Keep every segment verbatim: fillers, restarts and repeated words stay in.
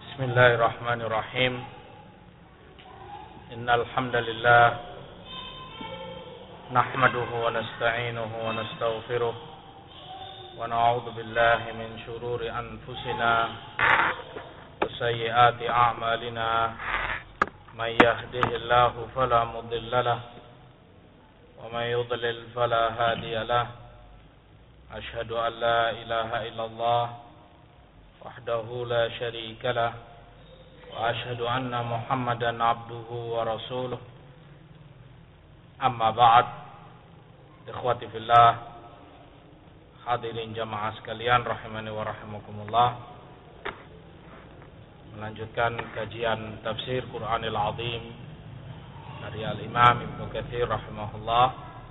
Bismillahirrahmanirrahim. Innal hamdalillah nahmaduhu wa nasta'inuhu wa nastaghfiruh wa na'udzu billahi min shururi anfusina wa sayyiati a'malina. May yahdihillahu fala mudilla lahu wa may yudlil fala hadiya lahu. Ashhadu an la ilaha illallah wahdahu la syarika lah wa ashhadu anna Muhammadan abduhu wa rasuluh. Amma ba'd. Ikhwati fillah, hadirin jamaah sekalian rahimani wa rahimakumullah. Melanjutkan kajian tafsir Qur'anil Azim dari Al-Imam Ibnu Katsir rahimahullah,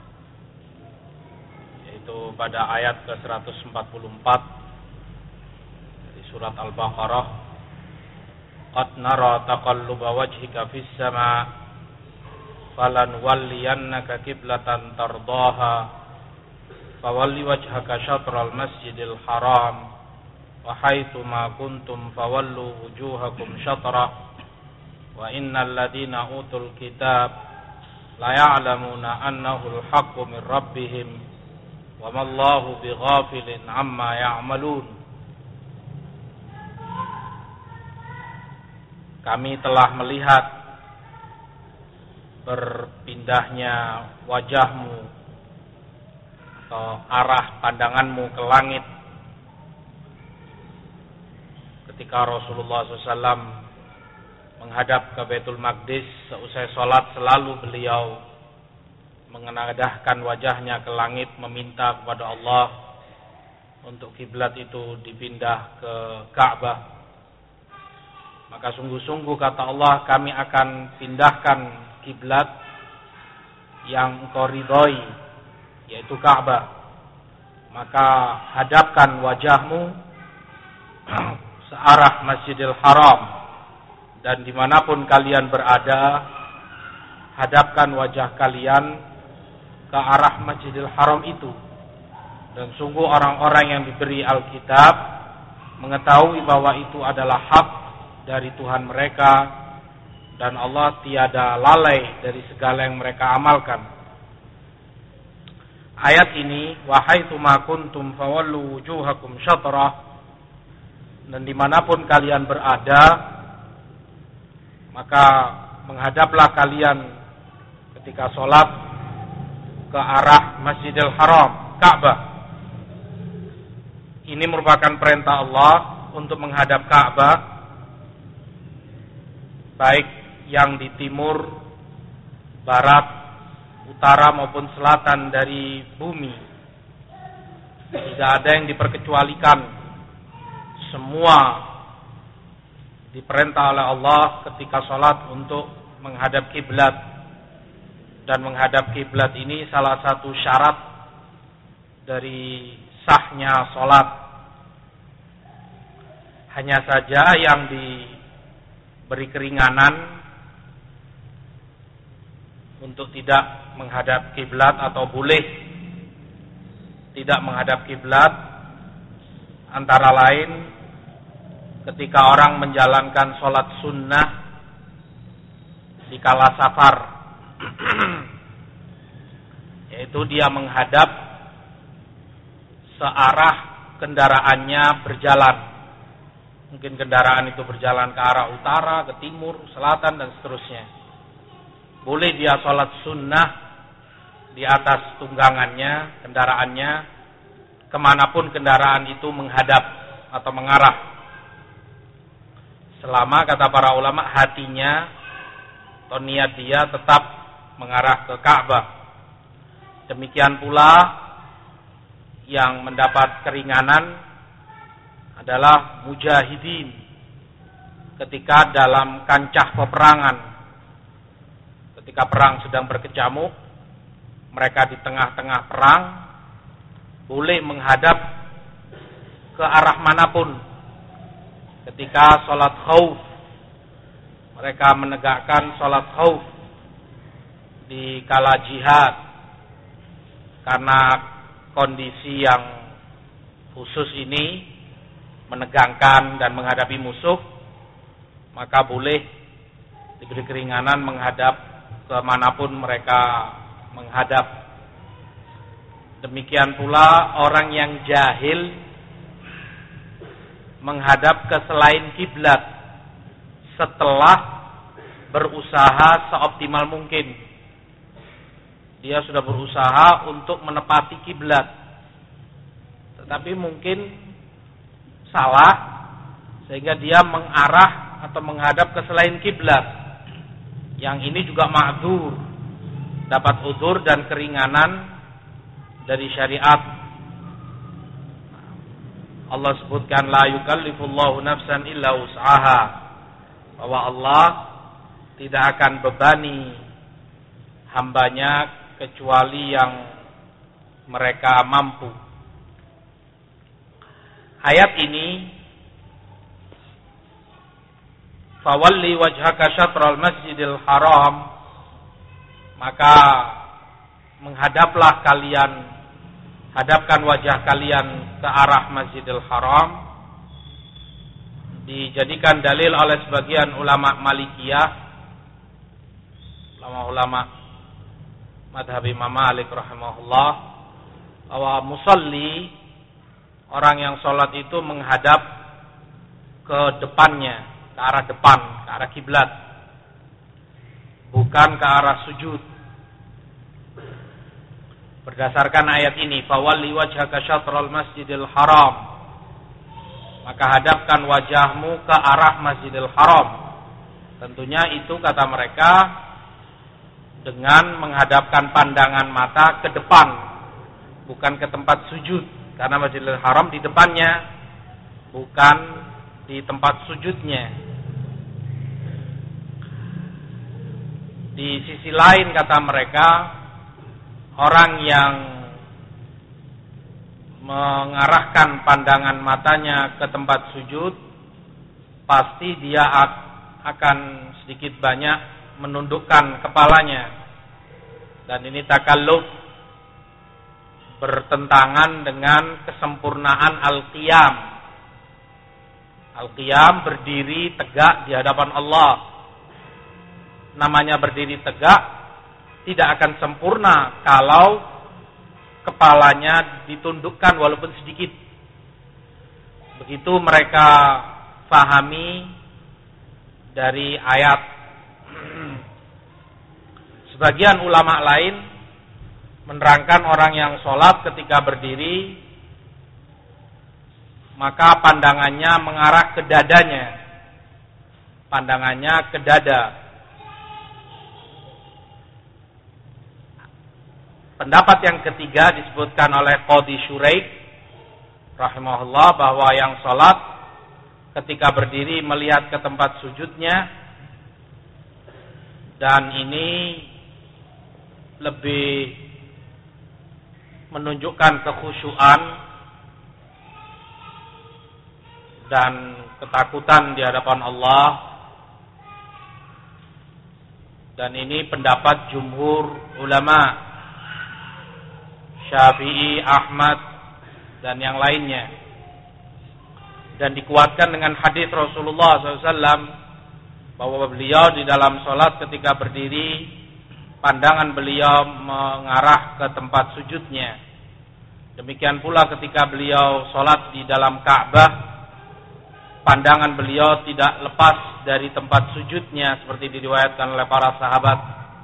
yaitu pada ayat ke seratus empat puluh empat dari surat Al-Baqarah. Qad nara taqalluba wajhika fis sama' falanwalliyannaka qiblatan tardaha fawalli wajhaka syatral masjidil haram wa haitsu ma kuntum fawallu wujuhakum syatra wa innal ladina utul kitab la ya'lamuna annahu al-haqqu min rabbihim wa mallahu bighafilin amma ya'malun. Kami telah melihat berpindahnya wajahmu atau arah pandanganmu ke langit ketika Rasulullah shallallahu alaihi wasallam menghadap ke Baitul Maqdis. Seusai sholat selalu beliau mengenadahkan wajahnya ke langit, meminta kepada Allah untuk kiblat itu dipindah ke Ka'bah. Maka sungguh-sungguh kata Allah, kami akan pindahkan kiblat yang engkau ridhoi, yaitu Ka'bah. Maka hadapkan wajahmu searah Masjidil Haram, dan dimanapun kalian berada, hadapkan wajah kalian ke arah Masjidil Haram itu. Dan sungguh orang-orang yang diberi Alkitab mengetahui bahwa itu adalah hak dari Tuhan mereka, dan Allah tiada lalai dari segala yang mereka amalkan. Ayat ini, wa haitsu ma kuntum fawallu wujuhakum syatrah, dan dimanapun kalian berada, maka menghadaplah kalian ketika sholat ke arah Masjidil Haram, Ka'bah. Ini merupakan perintah Allah untuk menghadap Ka'bah, baik yang di timur, barat, utara maupun selatan dari bumi. Tidak ada yang diperkecualikan. Semua diperintah oleh Allah ketika sholat untuk menghadap kiblat. Dan menghadap kiblat ini salah satu syarat dari sahnya sholat. Hanya saja yang diberi keringanan untuk tidak menghadap kiblat atau boleh tidak menghadap kiblat, antara lain ketika orang menjalankan sholat sunnah di kala safar, yaitu dia menghadap searah kendaraannya berjalan. Mungkin kendaraan itu berjalan ke arah utara, ke timur, selatan, dan seterusnya. Boleh dia sholat sunnah di atas tunggangannya, kendaraannya, kemanapun kendaraan itu menghadap atau mengarah. Selama, kata para ulama, hatinya atau niat dia tetap mengarah ke Ka'bah. Demikian pula yang mendapat keringanan adalah mujahidin ketika dalam kancah peperangan. Ketika perang sedang berkecamuk, mereka di tengah-tengah perang boleh menghadap ke arah manapun. Ketika sholat khauf, mereka menegakkan sholat khauf di kala jihad karena kondisi yang khusus ini, menegangkan dan menghadapi musuh, maka boleh diberi keringanan menghadap kemanapun mereka menghadap. Demikian pula orang yang jahil menghadap ke selain kiblat setelah berusaha seoptimal mungkin. Dia sudah berusaha untuk menepati kiblat, tetapi mungkin salah sehingga dia mengarah atau menghadap ke selain kiblat. Yang ini juga ma'dzur, dapat udzur dan keringanan dari syariat. Allah sebutkan la yukallifullahu nafsan illa wus'aha, bahwa Allah tidak akan bebani hambanya kecuali yang mereka mampu. Ayat ini, fawalli wajhaka syatral masjidil haram, maka menghadaplah kalian, hadapkan wajah kalian ke arah Masjidil Haram, dijadikan dalil oleh sebagian ulama Malikiyah, ulama-ulama madhab Imam Malik rahimahullah, bahwa musalli, orang yang sholat itu menghadap ke depannya, ke arah depan, ke arah kiblat, bukan ke arah sujud. Berdasarkan ayat ini, fawalli wajhaka syatral masjidil haram, maka hadapkan wajahmu ke arah Masjidil Haram. Tentunya itu, kata mereka, dengan menghadapkan pandangan mata ke depan, bukan ke tempat sujud, karena Masjidil Haram di depannya, bukan di tempat sujudnya. Di sisi lain, kata mereka, orang yang mengarahkan pandangan matanya ke tempat sujud, pasti dia akan sedikit banyak menundukkan kepalanya. Dan ini takalluf, bertentangan dengan kesempurnaan al-qiyam. Al-qiyam berdiri tegak di hadapan Allah. Namanya berdiri tegak tidak akan sempurna kalau kepalanya ditundukkan walaupun sedikit. Begitu mereka fahami dari ayat. Sebagian ulama lain menerangkan orang yang sholat ketika berdiri, maka pandangannya mengarah ke dadanya, pandangannya ke dada. Pendapat yang ketiga disebutkan oleh Qadhi Syuraik rahimahullah, bahwa yang sholat ketika berdiri melihat ke tempat sujudnya, dan ini lebih menunjukkan kekhusyuan dan ketakutan di hadapan Allah. Dan ini pendapat jumhur ulama, Syafi'i, Ahmad, dan yang lainnya. Dan dikuatkan dengan hadis Rasulullah shallallahu alaihi wasallam, bahwa beliau di dalam sholat ketika berdiri, pandangan beliau mengarah ke tempat sujudnya. Demikian pula ketika beliau sholat di dalam Ka'bah, pandangan beliau tidak lepas dari tempat sujudnya, seperti diriwayatkan oleh para sahabat.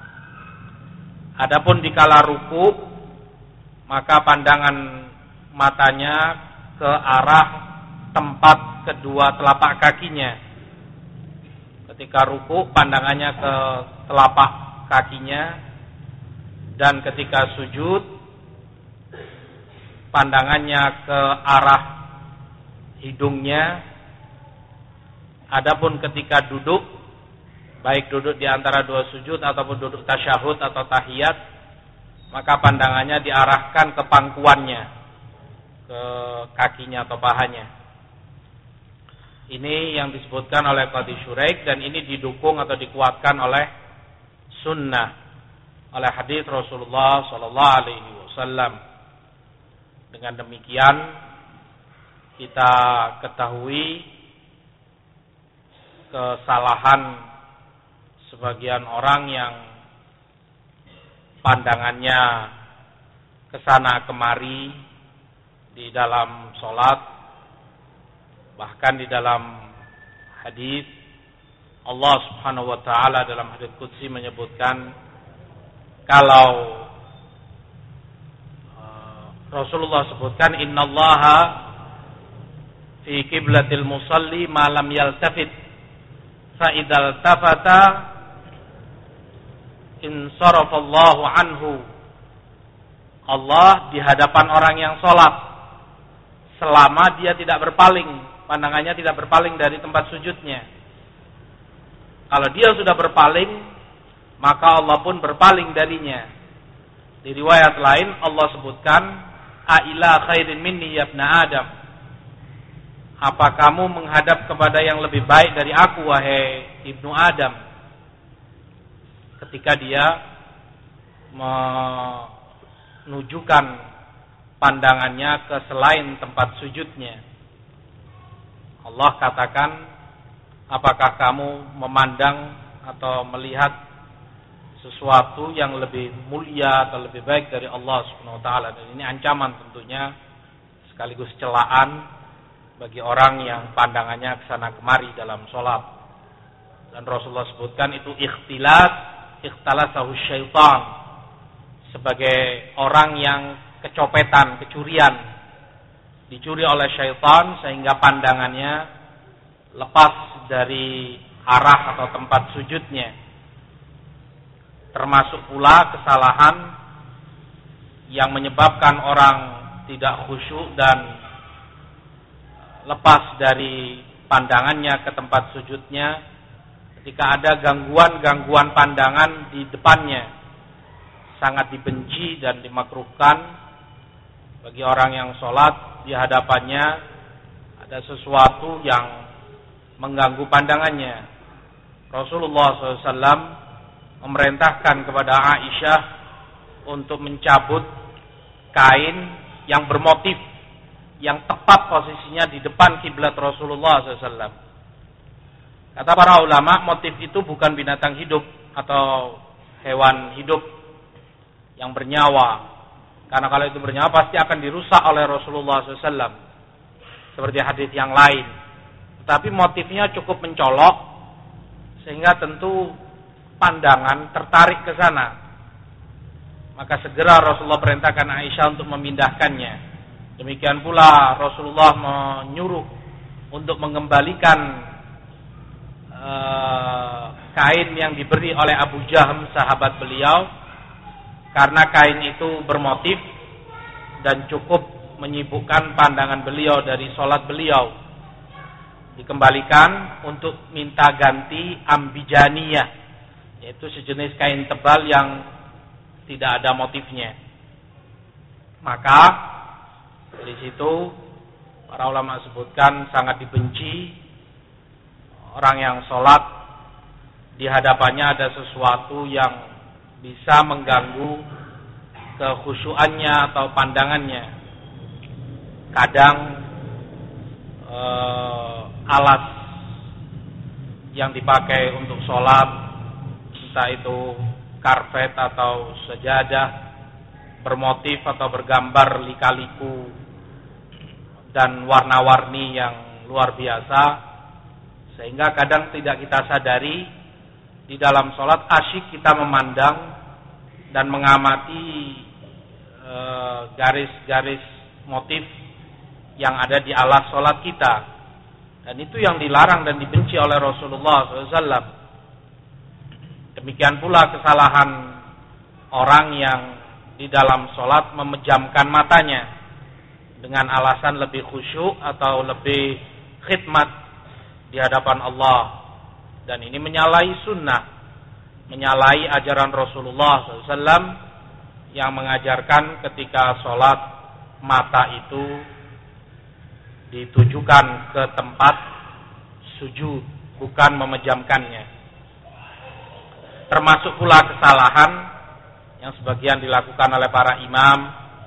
Adapun dikala ruku, maka pandangan matanya ke arah tempat kedua telapak kakinya. Ketika ruku, pandangannya ke telapak kakinya, dan ketika sujud, pandangannya ke arah hidungnya. Adapun ketika duduk, baik duduk di antara dua sujud ataupun duduk tasyahud atau tahiyat, maka pandangannya diarahkan ke pangkuannya, ke kakinya atau pahanya. Ini yang disebutkan oleh Qadhi Syuraik, dan ini didukung atau dikuatkan oleh sunnah, oleh hadis Rasulullah sallallahu alaihi wasallam. Dengan demikian kita ketahui kesalahan sebagian orang yang pandangannya kesana kemari di dalam sholat, bahkan di dalam hadis Allah Subhanahu wa taala dalam hadis qudsi menyebutkan kalau uh, Rasulullah sebutkan innallaha fi qiblatil musalli ma lam yaltafit fa idzal tafata insarafallahu anhu. Allah di hadapan orang yang sholat selama dia tidak berpaling, pandangannya tidak berpaling dari tempat sujudnya. Kalau dia sudah berpaling, maka Allah pun berpaling darinya. Di riwayat lain Allah sebutkan, "Aila khairin minni ya ibna Adam." Apa kamu menghadap kepada yang lebih baik dari aku, wahai ibnu Adam? Ketika dia menunjukkan pandangannya ke selain tempat sujudnya. Allah katakan, apakah kamu memandang atau melihat sesuatu yang lebih mulia atau lebih baik dari Allah Subhanahu wa taala? Dan ini ancaman tentunya, sekaligus celaan bagi orang yang pandangannya kesana kemari dalam sholat. Dan Rasulullah sebutkan itu ikhtilas, ikhtalasahu syaitan, sebagai orang yang kecopetan, kecurian, dicuri oleh syaitan sehingga pandangannya lepas dari arah atau tempat sujudnya. Termasuk pula kesalahan yang menyebabkan orang tidak khusyuk dan lepas dari pandangannya ke tempat sujudnya ketika ada gangguan-gangguan pandangan di depannya. Sangat dibenci dan dimakruhkan bagi orang yang sholat di hadapannya ada sesuatu yang mengganggu pandangannya. Rasulullah shallallahu alaihi wasallam memerintahkan kepada Aisyah untuk mencabut kain yang bermotif, yang tepat posisinya di depan kiblat Rasulullah shallallahu alaihi wasallam. Kata para ulama, motif itu bukan binatang hidup atau hewan hidup yang bernyawa. Karena kalau itu bernyawa pasti akan dirusak oleh Rasulullah shallallahu alaihi wasallam. Seperti hadis yang lain. Tetapi motifnya cukup mencolok sehingga tentu pandangan tertarik ke sana. Maka segera Rasulullah perintahkan Aisyah untuk memindahkannya. Demikian pula Rasulullah menyuruh untuk mengembalikan uh, kain yang diberi oleh Abu Jahm, sahabat beliau, karena kain itu bermotif dan cukup menyibukkan pandangan beliau dari sholat beliau. Dikembalikan untuk minta ganti ambijaniyah, yaitu sejenis kain tebal yang tidak ada motifnya. Maka dari situ para ulama sebutkan sangat dibenci orang yang sholat di hadapannya ada sesuatu yang bisa mengganggu kekhusyuannya atau pandangannya. Kadang eh, alat yang dipakai untuk sholat, entah itu karpet atau sajadah, bermotif atau bergambar lika-liku dan warna-warni yang luar biasa, sehingga kadang tidak kita sadari di dalam sholat asyik kita memandang dan mengamati e, garis-garis motif yang ada di alas sholat kita. Dan itu yang dilarang dan dibenci oleh Rasulullah shallallahu alaihi wasallam. Demikian pula kesalahan orang yang di dalam sholat memejamkan matanya dengan alasan lebih khusyuk atau lebih khidmat di hadapan Allah. Dan ini menyalahi sunnah, menyalahi ajaran Rasulullah shallallahu alaihi wasallam yang mengajarkan ketika sholat mata itu ditujukan ke tempat sujud, bukan memejamkannya. Termasuk pula kesalahan yang sebagian dilakukan oleh para imam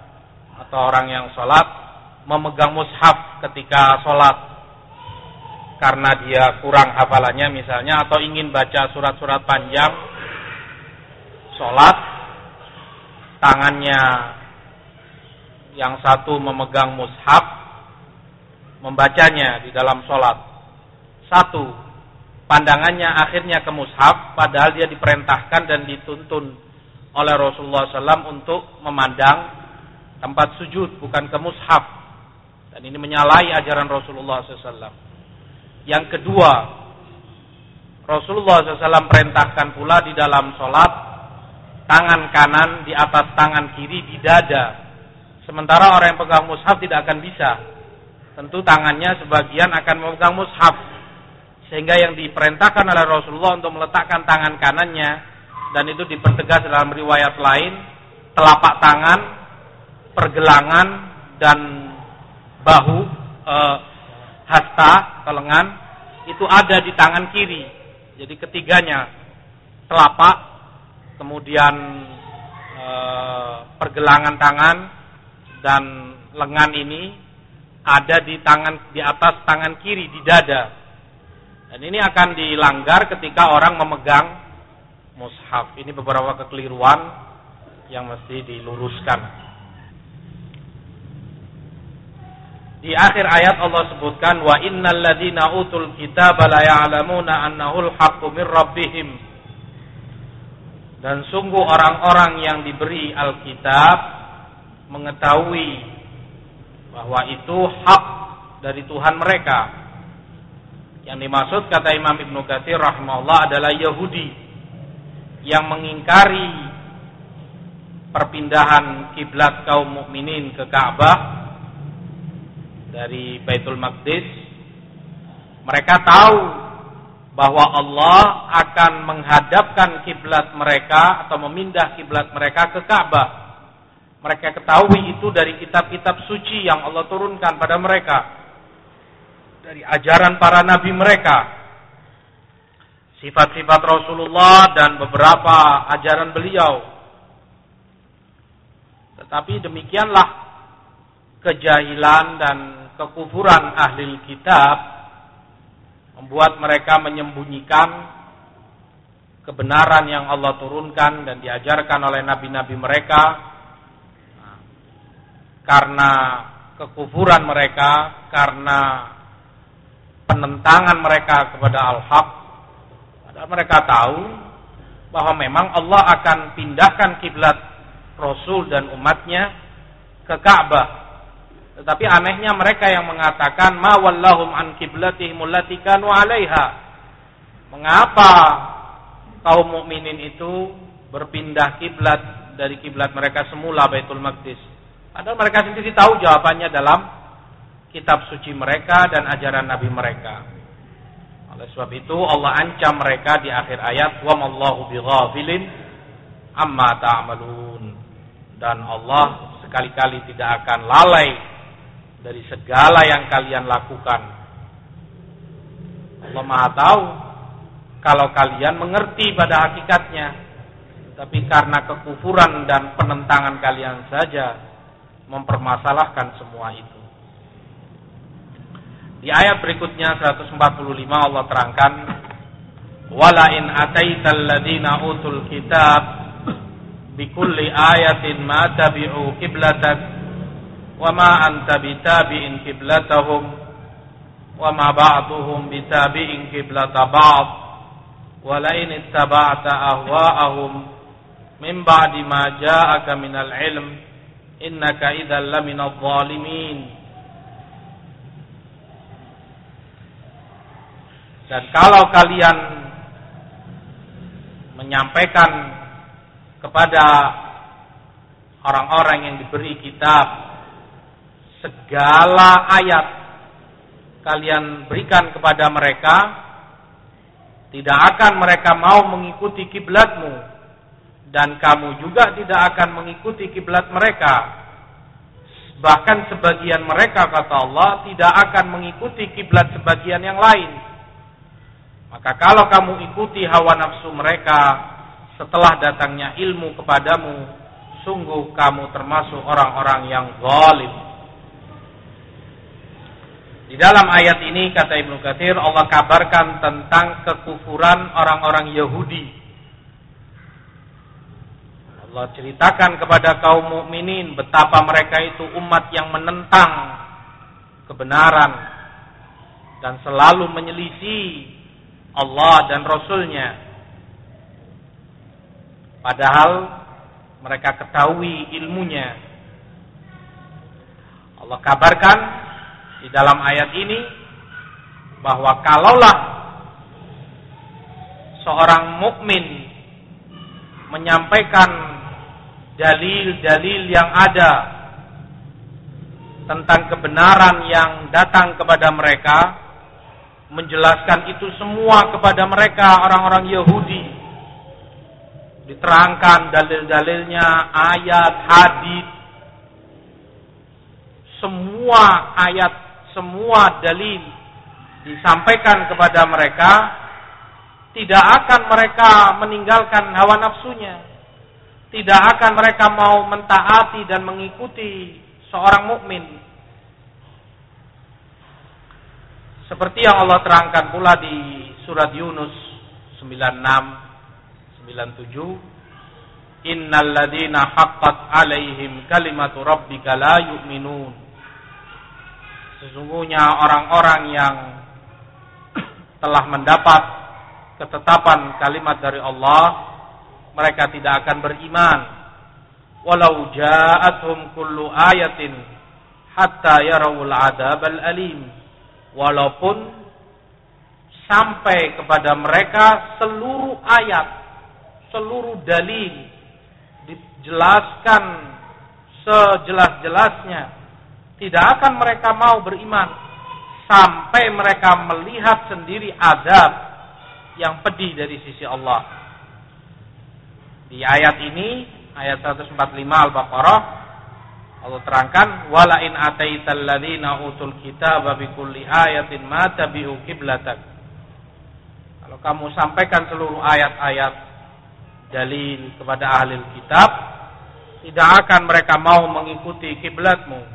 atau orang yang sholat, memegang mushaf ketika sholat. karena dia kurang hafalannya misalnya, atau ingin baca surat-surat panjang, sholat, tangannya yang satu memegang mushaf, membacanya di dalam sholat. Satu, pandangannya akhirnya ke mushaf, padahal dia diperintahkan dan dituntun oleh Rasulullah shallallahu alaihi wasallam untuk memandang tempat sujud, bukan ke mushaf. Dan ini menyalahi ajaran Rasulullah shallallahu alaihi wasallam. Yang kedua, Rasulullah shallallahu alaihi wasallam perintahkan pula di dalam sholat, tangan kanan di atas tangan kiri di dada. Sementara orang yang pegang mushaf tidak akan bisa. Tentu tangannya sebagian akan memegang mushaf. Sehingga yang diperintahkan oleh Rasulullah untuk meletakkan tangan kanannya, dan itu dipertegas dalam riwayat lain, telapak tangan, pergelangan, dan bahu, eh, hasta, lengan, itu ada di tangan kiri. Jadi ketiganya, telapak, kemudian eh, pergelangan tangan, dan lengan ini ada di tangan, di atas tangan kiri, di dada. Dan ini akan dilanggar ketika orang memegang mushaf. Ini beberapa kekeliruan yang mesti diluruskan. Di akhir ayat Allah sebutkan, wa innal ladzina utul kitaba la ya'lamuna annahul haqqu mir rabbihim. Dan sungguh orang-orang yang diberi Alkitab mengetahui bahwa itu hak dari Tuhan mereka. Yang dimaksud, kata Imam Ibnu Katsir rahimahullah, adalah Yahudi yang mengingkari perpindahan kiblat kaum mukminin ke Ka'bah dari Baitul Maqdis. Mereka tahu bahwa Allah akan menghadapkan kiblat mereka atau memindah kiblat mereka ke Ka'bah. Mereka ketahui itu dari kitab-kitab suci yang Allah turunkan pada mereka, dari ajaran para nabi mereka, sifat-sifat Rasulullah dan beberapa ajaran beliau. Tetapi demikianlah kejahilan dan kekufuran ahli kitab membuat mereka menyembunyikan kebenaran yang Allah turunkan dan diajarkan oleh nabi-nabi mereka. Karena kekufuran mereka, karena penentangan mereka kepada al-haq, padahal mereka tahu bahwa memang Allah akan pindahkan kiblat Rasul dan umatnya ke Ka'bah. Tetapi anehnya mereka yang mengatakan ma wallahum an qiblatihim allati kanu 'alaiha. Mengapa kaum mukminin itu berpindah kiblat dari kiblat mereka semula Baitul Maqdis? Padahal mereka sendiri tahu jawabannya dalam kitab suci mereka dan ajaran nabi mereka. Oleh sebab itu Allah ancam mereka di akhir ayat, wa mallahu bighafilin amma ta'malun. Dan Allah sekali-kali tidak akan lalai dari segala yang kalian lakukan. Allah Maha tahu kalau kalian mengerti pada hakikatnya, tapi karena kekufuran dan penentangan kalian saja mempermasalahkan semua itu. Di ayat berikutnya seratus empat puluh lima Allah terangkan, wala in ataital ladzina utul kitab bikulli ayatin ma tabi'u qiblatak wa ma anta bitabi'in qiblatahum wa ma ba'duhum bitabi'in qiblata ba'd wa la in ittaba'ta ahwa'ahum min ba'di ma ja'aka minal ilm innaka idzal laminadh dhalimin. Dan kalau kalian menyampaikan kepada orang-orang yang diberi kitab segala ayat, kalian berikan kepada mereka, tidak akan mereka mau mengikuti kiblatmu, dan kamu juga tidak akan mengikuti kiblat mereka. Bahkan sebagian mereka, kata Allah, tidak akan mengikuti kiblat sebagian yang lain. Maka kalau kamu ikuti hawa nafsu mereka setelah datangnya ilmu kepadamu, sungguh kamu termasuk orang-orang yang zalim. Di dalam ayat ini kata Ibnu Katsir, Allah kabarkan tentang kekufuran orang-orang Yahudi. Allah ceritakan kepada kaum mukminin betapa mereka itu umat yang menentang kebenaran dan selalu menyelisih Allah dan Rasul-Nya. Padahal mereka ketahui ilmunya. Allah kabarkan di dalam ayat ini bahwa kalaulah seorang mukmin menyampaikan dalil-dalil yang ada tentang kebenaran yang datang kepada mereka, menjelaskan itu semua kepada mereka orang-orang Yahudi, diterangkan dalil-dalilnya, ayat, hadis, semua ayat, semua dalil disampaikan kepada mereka, tidak akan mereka meninggalkan hawa nafsunya, tidak akan mereka mau mentaati dan mengikuti seorang mukmin. Seperti yang Allah terangkan pula di surat Yunus sembilan puluh enam sembilan puluh tujuh, innal ladzina haqqat 'alaihim kalimatu rabbika la yu'minun. Sesungguhnya orang-orang yang telah mendapat ketetapan kalimat dari Allah, mereka tidak akan beriman. Walau ja'atuhum kullu ayatin hatta yarawul adzabal alim. Walaupun sampai kepada mereka seluruh ayat, seluruh dalil dijelaskan sejelas-jelasnya, tidak akan mereka mau beriman sampai mereka melihat sendiri azab yang pedih dari sisi Allah. Di ayat ini, ayat seratus empat puluh lima Al-Baqarah, Allah terangkan, wala in ataital ladzina utul kitaba bikulli ayatin ma tabi'u qiblatak. Kalau kamu sampaikan seluruh ayat-ayat dalil kepada ahli kitab, tidak akan mereka mau mengikuti kiblatmu.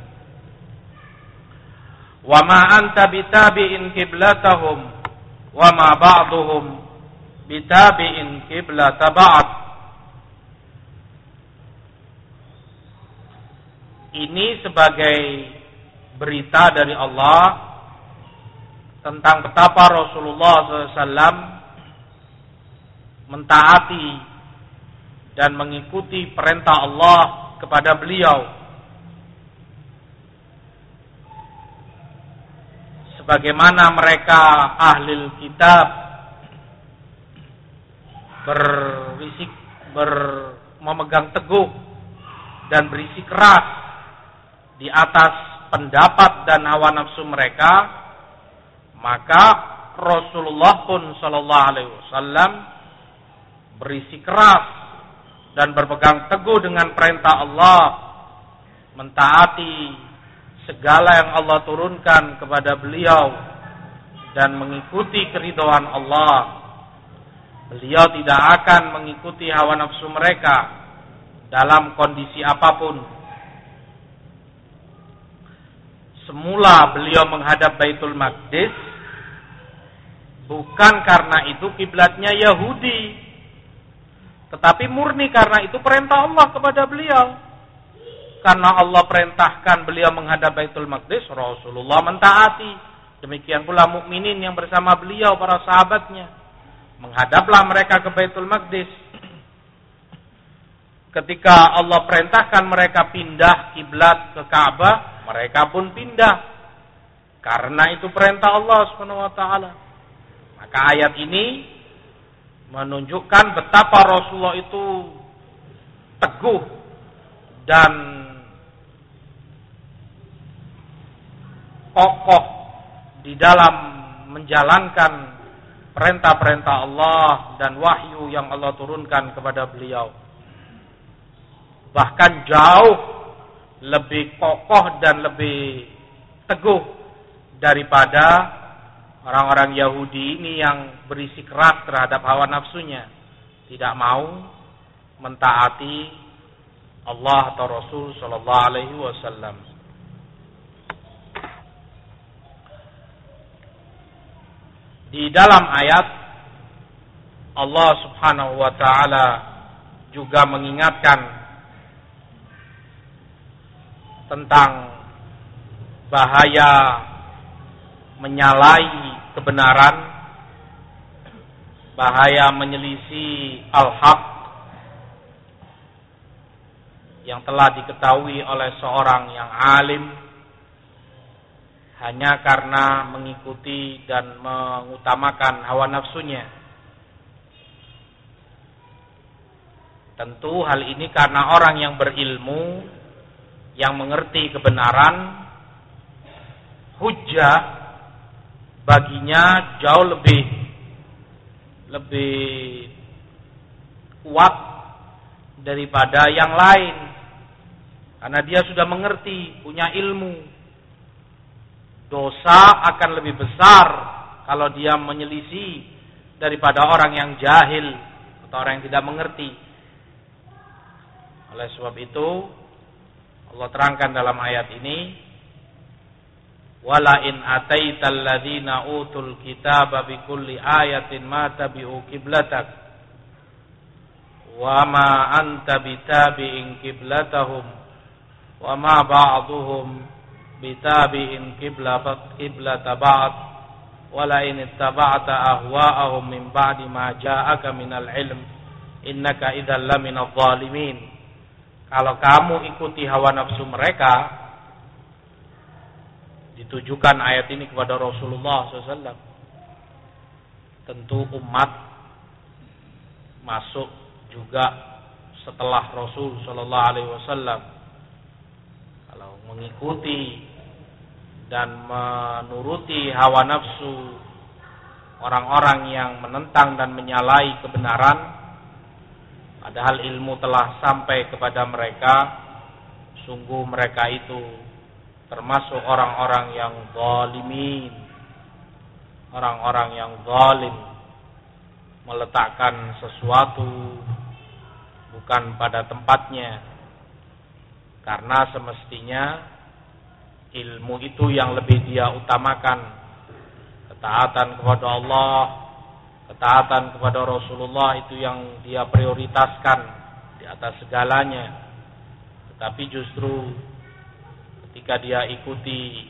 Wa ma anta bitabi'in qiblatahum wa ma ba'duhum bitabi'in qiblata ba'd. Ini sebagai berita dari Allah tentang betapa Rasulullah shallallahu alaihi wasallam mentaati dan mengikuti perintah Allah kepada beliau, sebagaimana mereka ahli kitab berisik ber, memegang teguh dan berisi keras di atas pendapat dan hawa nafsu mereka, maka Rasulullah pun sallallahu alaihi wasallam berisi keras dan berpegang teguh dengan perintah Allah, mentaati segala yang Allah turunkan kepada beliau dan mengikuti keridhaan Allah. Beliau tidak akan mengikuti hawa nafsu mereka dalam kondisi apapun. Semula beliau menghadap Baitul Maqdis bukan karena itu kiblatnya Yahudi, tetapi murni karena itu perintah Allah kepada beliau. Karena Allah perintahkan beliau menghadap Baitul Maqdis, Rasulullah mentaati. Demikian pula mukminin yang bersama beliau, para sahabatnya. Menghadaplah mereka ke Baitul Maqdis. Ketika Allah perintahkan mereka pindah kiblat ke Ka'bah, mereka pun pindah. Karena itu perintah Allah Subhanahu wa taala. Maka ayat ini menunjukkan betapa Rasulullah itu teguh dan kokoh di dalam menjalankan perintah-perintah Allah dan wahyu yang Allah turunkan kepada beliau. Bahkan jauh lebih kokoh dan lebih teguh daripada orang-orang Yahudi ini yang berisi keras terhadap hawa nafsunya, tidak mau mentaati Allah atau Rasul sallallahu alaihi wasallam. Di dalam ayat Allah Subhanahu wa taala juga mengingatkan tentang bahaya menyalahi kebenaran, bahaya menyelisih al-haq yang telah diketahui oleh seorang yang alim hanya karena mengikuti dan mengutamakan hawa nafsunya. Tentu hal ini karena orang yang berilmu, yang mengerti kebenaran, hujjah baginya jauh lebih lebih kuat daripada yang lain, karena dia sudah mengerti, punya ilmu. Dosa akan lebih besar kalau dia menyelisih daripada orang yang jahil atau orang yang tidak mengerti. Oleh sebab itu Allah terangkan dalam ayat ini, wala in ataital ladzina utul kitaba bikulli ayatin ma tabi'u qiblatak wa ma anta bitabi'in qiblatahum wa ma ba'duhum bitabi'in qiblata ba'd wala in ittaba'ta ahwa'ahum min ba'di ma ja'aka minal ilm innaka idzal laminadh dhalimin. Kalau kamu ikuti hawa nafsu mereka, ditujukan ayat ini kepada Rasulullah shallallahu alaihi wasallam. Tentu umat masuk juga setelah Rasul shallallahu alaihi wasallam. Kalau mengikuti dan menuruti hawa nafsu orang-orang yang menentang dan menyalahi kebenaran, padahal ilmu telah sampai kepada mereka, sungguh mereka itu termasuk orang-orang yang zalimin, orang-orang yang zalim, meletakkan sesuatu bukan pada tempatnya, karena semestinya ilmu itu yang lebih dia utamakan, ketaatan kepada Allah, ketaatan kepada Rasulullah itu yang dia prioritaskan di atas segalanya. Tetapi justru ketika dia ikuti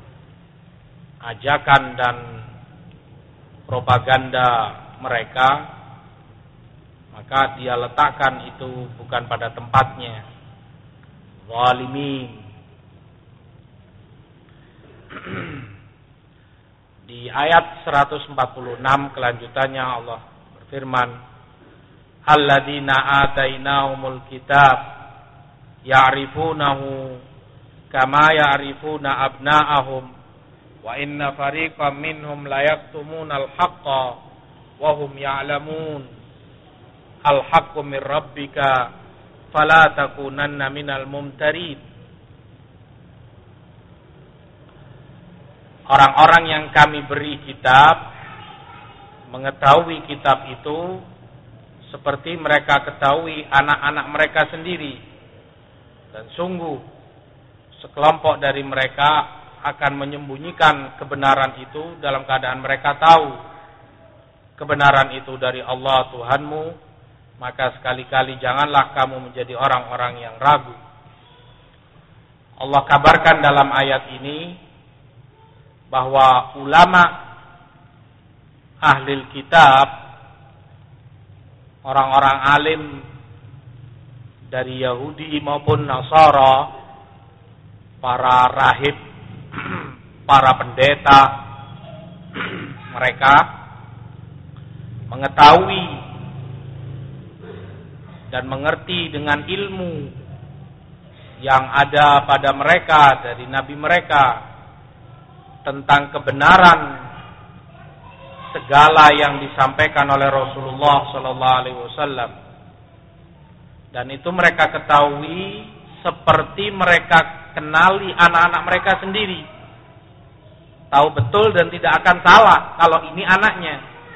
ajakan dan propaganda mereka, maka dia letakkan itu bukan pada tempatnya. Zalimin. Di ayat seratus empat puluh enam kelanjutannya Allah berfirman, alladzina atainahumul kitab ya'rifunahu kama ya'rifuna abna'ahum wa inna fariqam minhum la yaktumunal haqqa wa hum ya'lamun al haqqu min rabbika fala takunanna minal mumtarin. Orang-orang yang kami beri kitab mengetahui kitab itu seperti mereka ketahui anak-anak mereka sendiri. Dan sungguh sekelompok dari mereka akan menyembunyikan kebenaran itu dalam keadaan mereka tahu kebenaran itu dari Allah Tuhanmu, maka sekali-kali janganlah kamu menjadi orang-orang yang ragu. Allah kabarkan dalam ayat ini bahwa ulama ahli kitab, orang-orang alim dari Yahudi maupun Nasara, para rahib, para pendeta, mereka mengetahui dan mengerti dengan ilmu yang ada pada mereka dari nabi mereka tentang kebenaran segala yang disampaikan oleh Rasulullah sallallahu alaihi wasallam. Dan itu mereka ketahui seperti mereka kenali anak-anak mereka sendiri. Tahu betul dan tidak akan salah kalau ini anaknya.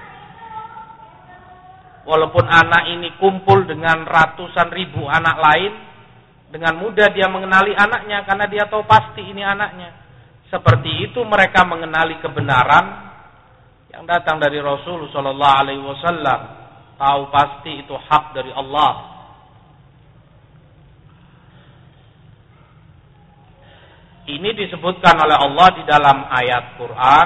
Walaupun anak ini kumpul dengan ratusan ribu anak lain, dengan mudah dia mengenali anaknya karena dia tahu pasti ini anaknya. Seperti itu mereka mengenali kebenaran yang datang dari Rasul sallallahu alaihi wasallam, tahu pasti itu hak dari Allah. Ini disebutkan oleh Allah di dalam ayat Quran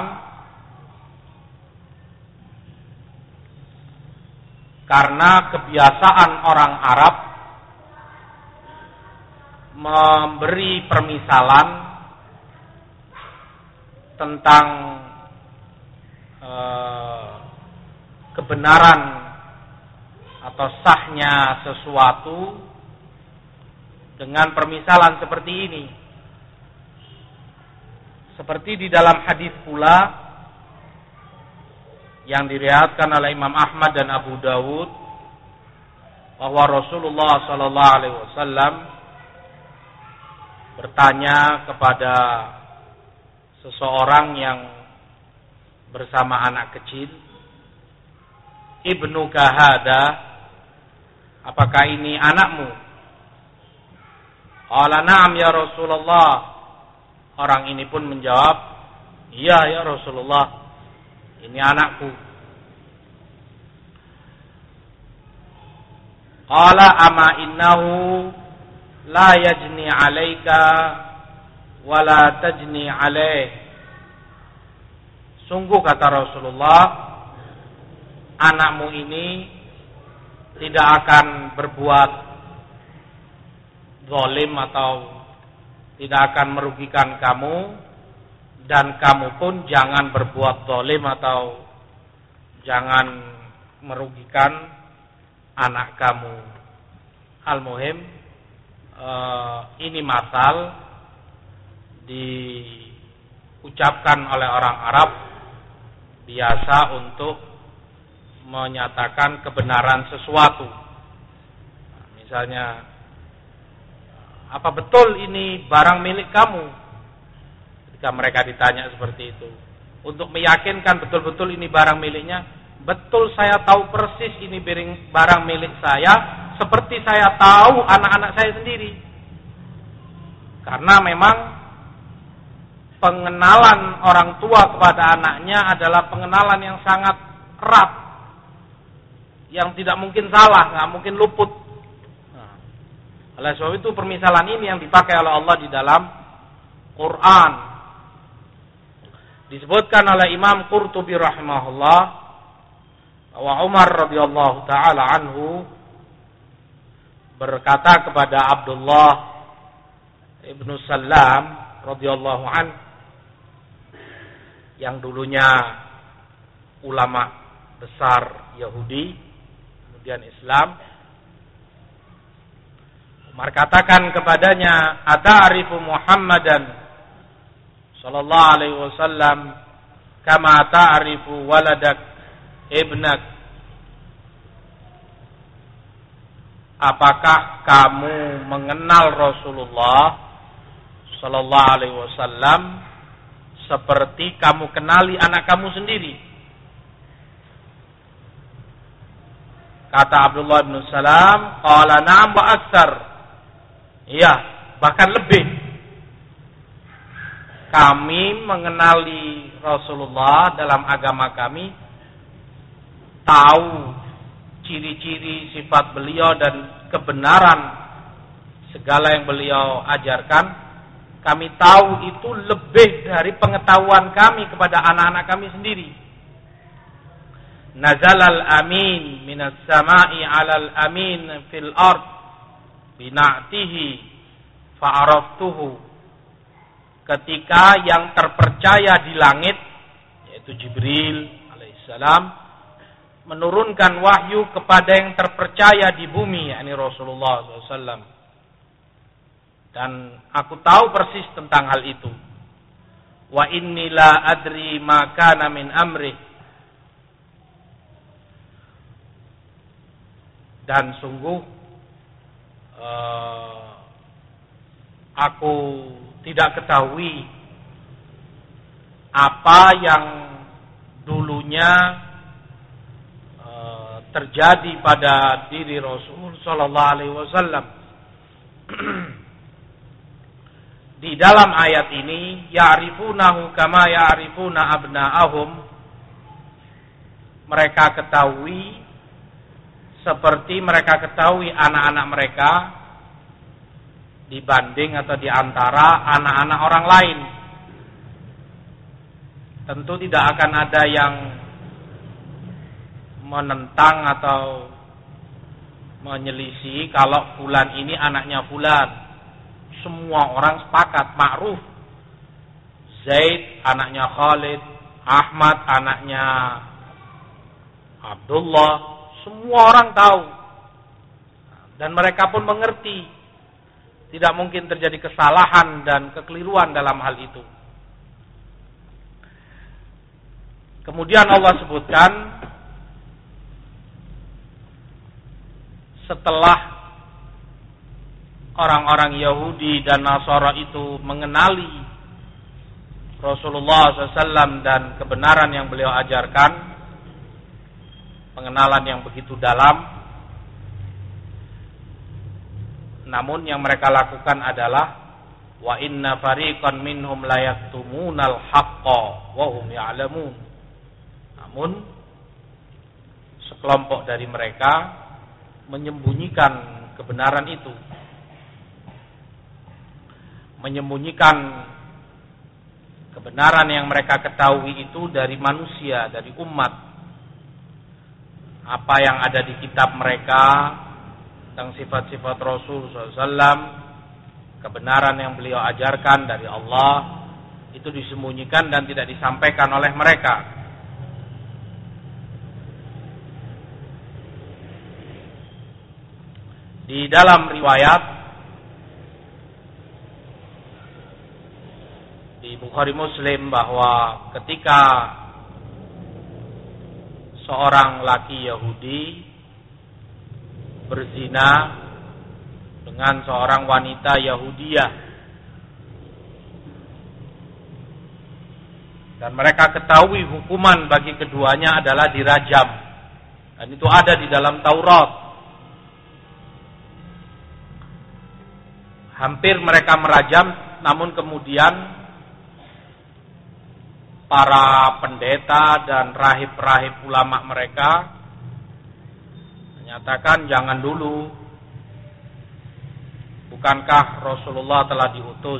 karena kebiasaan orang Arab memberi permisalan tentang eh, kebenaran atau sahnya sesuatu dengan permisalan seperti ini. Seperti di dalam hadis pula yang diriwayatkan oleh Imam Ahmad dan Abu Dawud bahwa Rasulullah sallallahu alaihi wasallam bertanya kepada seseorang yang bersama anak kecil, "Ibnuka hada, apakah ini anakmu?" Qala na'am ya Rasulullah. Orang ini pun menjawab, "Iya ya Rasulullah, ini anakku." Qala ama innahu la yajni 'alaika wa la tajni 'alaih. Sungguh kata Rasulullah, anakmu ini tidak akan berbuat zalim atau tidak akan merugikan kamu, dan kamu pun jangan berbuat zalim atau jangan merugikan anak kamu. Al-muhim, uh, ini masal diucapkan oleh orang Arab biasa untuk menyatakan kebenaran sesuatu. Misalnya, apa betul ini barang milik kamu? Ketika mereka ditanya seperti itu, untuk meyakinkan betul-betul ini barang miliknya, betul saya tahu persis ini barang milik saya, seperti saya tahu anak-anak saya sendiri. Karena memang pengenalan orang tua kepada anaknya adalah pengenalan yang sangat erat, yang tidak mungkin salah, nggak mungkin luput. Oleh sebab itu permisalan ini yang dipakai oleh Allah di dalam Quran. Disebutkan oleh Imam Qurtubi rahimahullah bahwa Umar radhiyallahu taala anhu berkata kepada Abdullah ibnu Salam radhiyallahu an, yang dulunya ulama besar Yahudi kemudian Islam. Umar katakan kepadanya, "Ata'rifu Muhammadan sallallahu alaihi wasallam kama ta'rifu waladak ibnak?" Apakah kamu mengenal Rasulullah sallallahu alaihi wasallam seperti kamu kenali anak kamu sendiri? Kata Abdullah bin Salam, "Qala na'am wa aktsar." Iya, bahkan lebih. Kami mengenali Rasulullah dalam agama kami, tahu ciri-ciri sifat beliau dan kebenaran segala yang beliau ajarkan. Kami tahu itu lebih dari pengetahuan kami kepada anak-anak kami sendiri. Nazalal amin minas sama'i alal amin fil ard bina'tihi fa'araftuhu. Ketika yang terpercaya di langit, yaitu Jibril alaihissalam, menurunkan wahyu kepada yang terpercaya di bumi, yakni Rasulullah shallallahu alaihi wasallam. Dan aku tahu persis tentang hal itu. Wa inni la adri ma kana min amri. Dan sungguh Uh, aku tidak ketahui apa yang dulunya uh, terjadi pada diri Rasul sallallahu alaihi wasallam. Di dalam ayat ini, ya'rifunahu kama ya'rifuna abna'ahum, mereka ketahui seperti mereka ketahui anak-anak mereka dibanding atau diantara anak-anak orang lain. Tentu tidak akan ada yang menentang atau menyelisih kalau fulan ini anaknya fulan. Semua orang sepakat, makruf. Zaid anaknya Khalid, Ahmad anaknya Abdullah, semua orang tahu. Dan mereka pun mengerti. Tidak mungkin terjadi kesalahan dan kekeliruan dalam hal itu. Kemudian Allah sebutkan setelah orang-orang Yahudi dan Nasara itu mengenali Rasulullah shallallahu alaihi wasallam dan kebenaran yang beliau ajarkan, pengenalan yang begitu dalam, namun yang mereka lakukan adalah wa inna fariqan minhum la yaktumunal haqqa wa hum ya'lamun. Namun sekelompok dari mereka menyembunyikan kebenaran itu, menyembunyikan kebenaran yang mereka ketahui itu dari manusia, dari umat. Apa yang ada di kitab mereka tentang sifat-sifat Rasul shallallahu alaihi wasallam, kebenaran yang beliau ajarkan dari Allah, itu disembunyikan dan tidak disampaikan oleh mereka. Di dalam riwayat di Bukhari Muslim bahwa ketika seorang laki Yahudi berzina dengan seorang wanita Yahudiyah dan mereka ketahui hukuman bagi keduanya adalah dirajam, dan itu ada di dalam Taurat. Hampir mereka merajam, namun kemudian para pendeta dan rahib-rahib ulama mereka menyatakan jangan dulu. Bukankah Rasulullah telah diutus?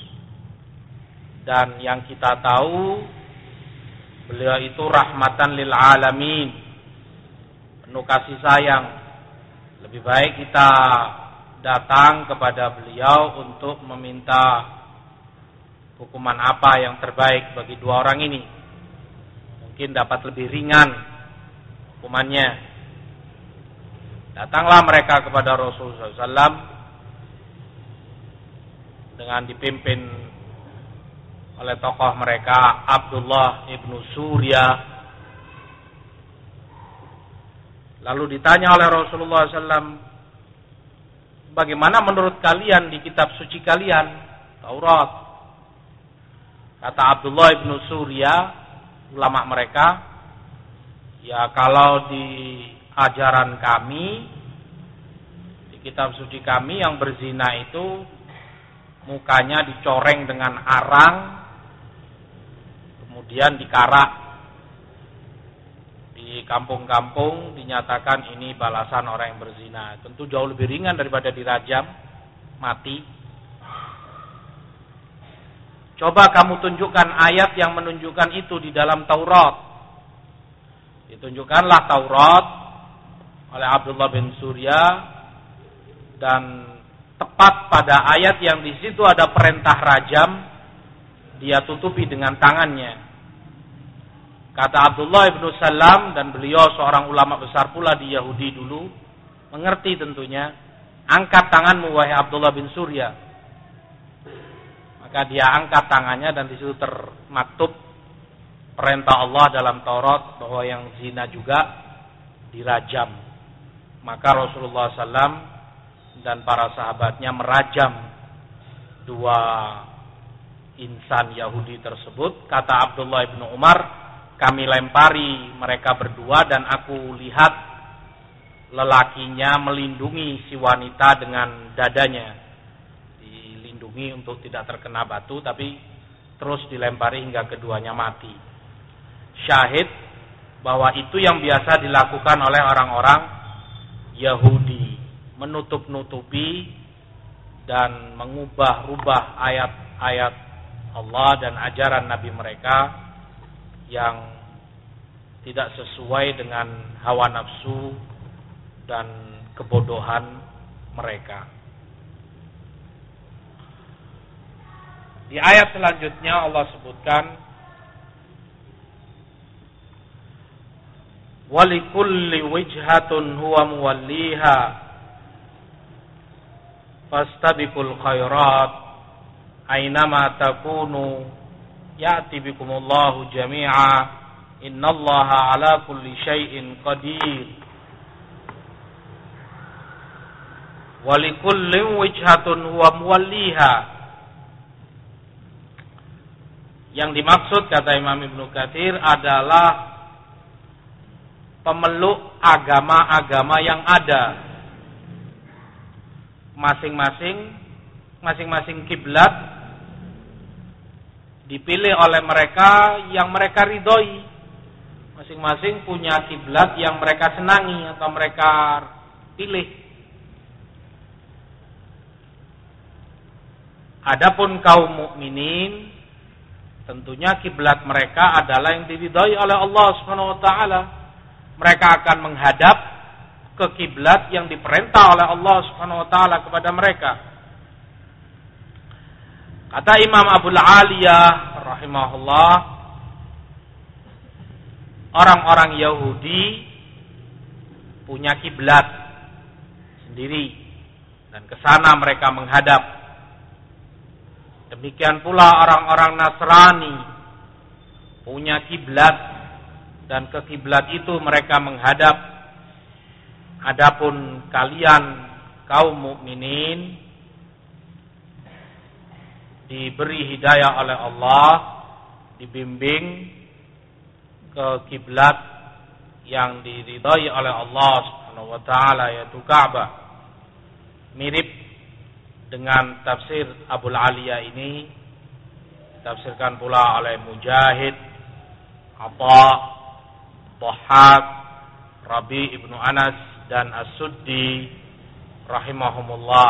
Dan yang kita tahu, beliau itu rahmatan lil alamin, penuh kasih sayang. Lebih baik kita datang kepada beliau untuk meminta hukuman apa yang terbaik bagi dua orang ini. Mungkin dapat lebih ringan hukumannya. Datanglah mereka kepada Rasulullah shallallahu alaihi wasallam dengan dipimpin oleh tokoh mereka Abdullah ibnu Surya. Lalu ditanya oleh Rasulullah shallallahu alaihi wasallam, bagaimana menurut kalian di kitab suci kalian, Taurat? Kata Abdullah ibnu Surya, ulama mereka, ya kalau di ajaran kami, di kitab suci kami yang berzina itu mukanya dicoreng dengan arang, kemudian dikarak. Di kampung-kampung dinyatakan ini balasan orang yang berzina. Tentu jauh lebih ringan daripada dirajam mati. Coba kamu tunjukkan ayat yang menunjukkan itu di dalam Taurat. Ditunjukkanlah Taurat oleh Abdullah bin Surya, dan tepat pada ayat yang di situ ada perintah rajam, dia tutupi dengan tangannya. Kata Abdullah ibnu Salam, dan beliau seorang ulama besar pula di Yahudi dulu, mengerti tentunya, angkat tanganmu wahai Abdullah bin Surya. Maka dia angkat tangannya, dan di situ termaktub perintah Allah dalam Taurat bahwa yang zina juga dirajam. Maka Rasulullah shallallahu alaihi wasallam dan para sahabatnya merajam dua insan Yahudi tersebut. Kata Abdullah ibnu Umar, kami lempari mereka berdua dan aku lihat lelakinya melindungi si wanita dengan dadanya. Dilindungi untuk tidak terkena batu, tapi terus dilempari hingga keduanya mati. Syahid bahwa itu yang biasa dilakukan oleh orang-orang Yahudi, menutup-nutupi dan mengubah-ubah ayat-ayat Allah dan ajaran Nabi mereka yang tidak sesuai dengan hawa nafsu dan kebodohan mereka. Di ayat selanjutnya Allah sebutkan walikulli wijhatun huwa muwalliha fastabiqul khairat aynama takunu ya'ti bikumullahu jami'a innallaha ala kulli syai'in qadir. Walikulli wijhatun huwa muwalliha, yang dimaksud kata Imam Ibnu Katsir adalah pemeluk agama-agama yang ada. Masing-masing masing-masing kiblat dipilih oleh mereka yang mereka ridhoi. Masing-masing punya kiblat yang mereka senangi atau mereka pilih. Adapun kaum mukminin, tentunya kiblat mereka adalah yang diridhai oleh Allah Subhanahu wa taala. Mereka akan menghadap ke kiblat yang diperintah oleh Allah Subhanahu wa taala kepada mereka. Kata Imam Abul Aliyah rahimahullah, orang-orang Yahudi punya kiblat sendiri dan ke sana mereka menghadap. Demikian pula orang-orang Nasrani punya kiblat dan ke kiblat itu mereka menghadap. Adapun kalian kaum mukminin diberi hidayah oleh Allah, dibimbing ke kiblat yang diridhai oleh Allah Subhanahu wa taala, yaitu Ka'bah. Mirip dengan tafsir Abul Aliyah ini ditafsirkan pula oleh Mujahid, Atha, Dhahhak, Rabi ibnu Anas dan As-Suddi rahimahumullah.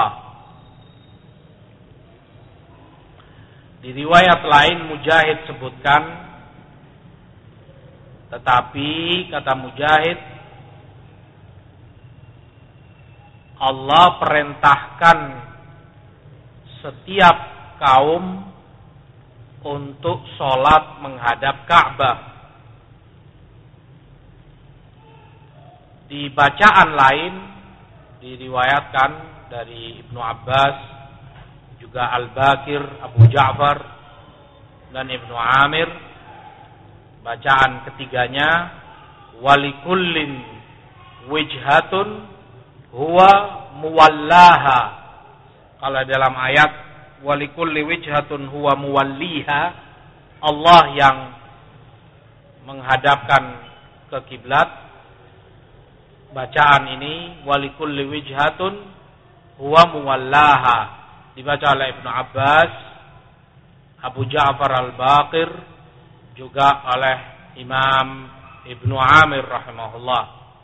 Di riwayat lain Mujahid sebutkan, tetapi kata Mujahid, Allah perintahkan setiap kaum untuk sholat menghadap Ka'bah. Di bacaan lain diriwayatkan dari Ibnu Abbas, juga Al-Bakir, Abu Ja'far dan Ibnu Amir, bacaan ketiganya walikullin wijhatun huwa muwallaha. Kalau dalam ayat walikulli wijhatun huwa muwalliha, Allah yang menghadapkan ke kiblat. Bacaan ini walikulli wijhatun huwa muwallaha dibaca oleh Ibnu Abbas, Abu Ja'far Al-Baqir, juga oleh Imam Ibnu Amir rahimahullah.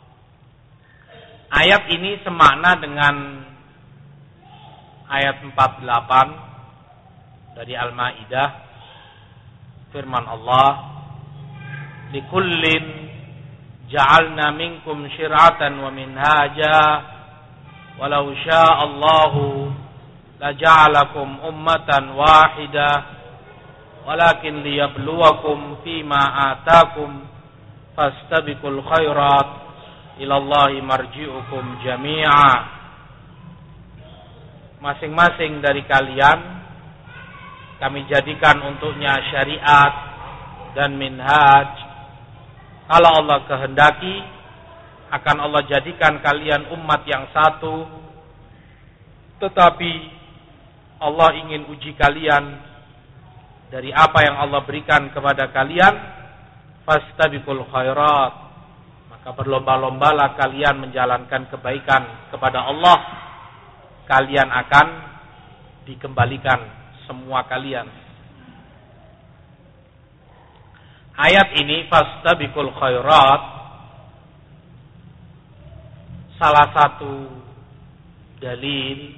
Ayat ini semakna dengan ayat empat puluh delapan dari Al-Maidah, firman Allah, likullin ja'alna minkum syir'atan wa minhaja walau sya'allahu laja'alakum ummatan wahidah walakin liyabluwakum fima atakum fastabiqul khairat ilallahi marji'ukum jami'a. Masing-masing dari kalian kami jadikan untuknya syariat dan minhaj. Kalau Allah kehendaki, akan Allah jadikan kalian umat yang satu. Tetapi Allah ingin uji kalian dari apa yang Allah berikan kepada kalian. Fastabiqul khairat, maka berlomba-lombalah kalian menjalankan kebaikan kepada Allah. Kalian akan dikembalikan semua kalian. ayat ini fastabiqul khairat salah satu dalil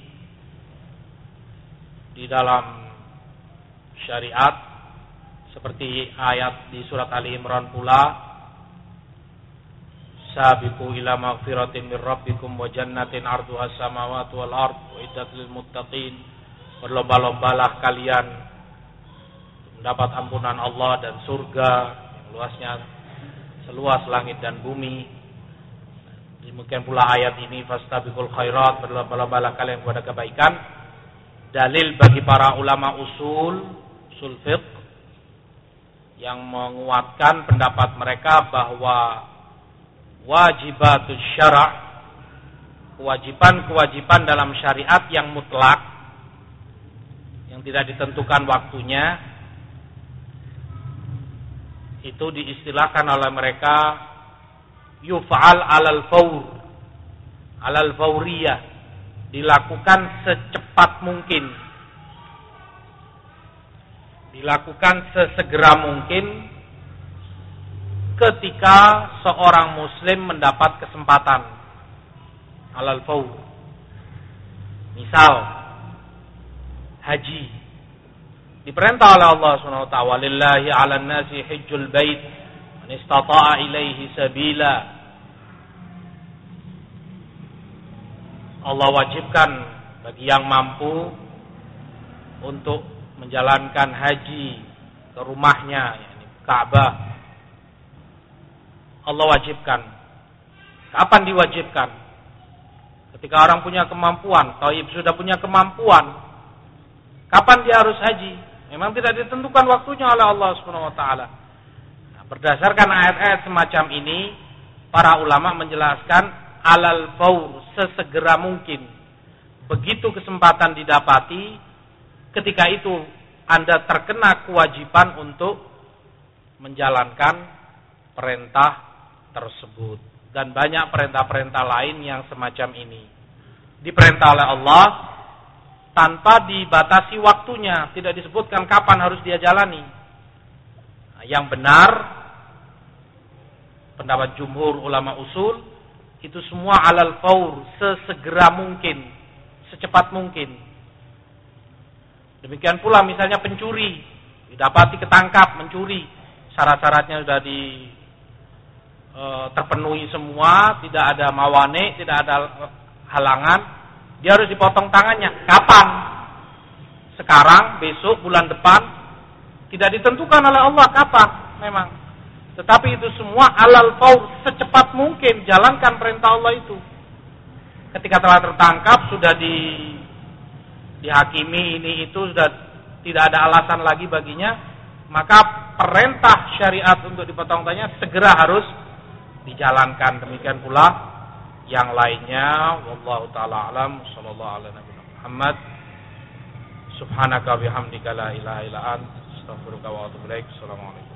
di dalam syariat seperti ayat di surat Ali Imran pula, sabiqu ila maghfiratin min rabbikum wa jannatin 'arduhas samawati wal ard uiddat lil muttaqin. Berlomba-lombalah kalian mendapat ampunan Allah dan surga yang luasnya seluas langit dan bumi. Demikian pula ayat ini fastabiqul khairat, berlomba-lombalah kalian kepada kebaikan. Dalil bagi para ulama usul usul fiqh yang menguatkan pendapat mereka bahwa wajibatus syara', kewajiban-kewajiban dalam syariat yang mutlak, yang tidak ditentukan waktunya, itu diistilahkan oleh mereka yuf'al alal faur, alal fauriyah, dilakukan secepat mungkin, dilakukan sesegera mungkin ketika seorang muslim mendapat kesempatan alal faur. Misal haji, diperintah oleh Allah Subhanahu wa taala, walillahi 'alan nasi hajjul bait man istata'a ilaihi sabila. Allah wajibkan bagi yang mampu untuk menjalankan haji ke rumahnya, yakni Ka'bah. Allah wajibkan. Kapan diwajibkan? Ketika orang punya kemampuan, Thayyib sudah punya kemampuan. Kapan dia harus haji? Memang tidak ditentukan waktunya oleh Allah Subhanahu wa taala. Nah, berdasarkan ayat-ayat semacam ini, para ulama menjelaskan alal faur, sesegera mungkin. Begitu kesempatan didapati, ketika itu Anda terkena kewajiban untuk menjalankan perintah tersebut. Dan banyak perintah-perintah lain yang semacam ini. Diperintah oleh Allah tanpa dibatasi waktunya, tidak disebutkan kapan harus dia jalani. Nah, yang benar, pendapat jumhur ulama usul, itu semua alal faur, sesegera mungkin, secepat mungkin. Demikian pula misalnya pencuri, didapati ketangkap mencuri, syarat-syaratnya sudah di e, terpenuhi semua, tidak ada mawane, tidak ada halangan, dia harus dipotong tangannya. Kapan? Sekarang, besok, bulan depan, tidak ditentukan oleh Allah kapan memang. Tetapi itu semua alal faur, secepat mungkin jalankan perintah Allah itu. Ketika telah tertangkap, sudah di dihakimi ini itu, sudah tidak ada alasan lagi baginya, maka perintah syariat untuk dipotong tangannya segera harus dijalankan. Demikian pula yang lainnya. Wallahu taala alam. Sallallahu alaihi Muhammad. Subhanaka bihamdika la ilaha illa anta astaghfiruka wa atubu ilaik. Assalamualaikum.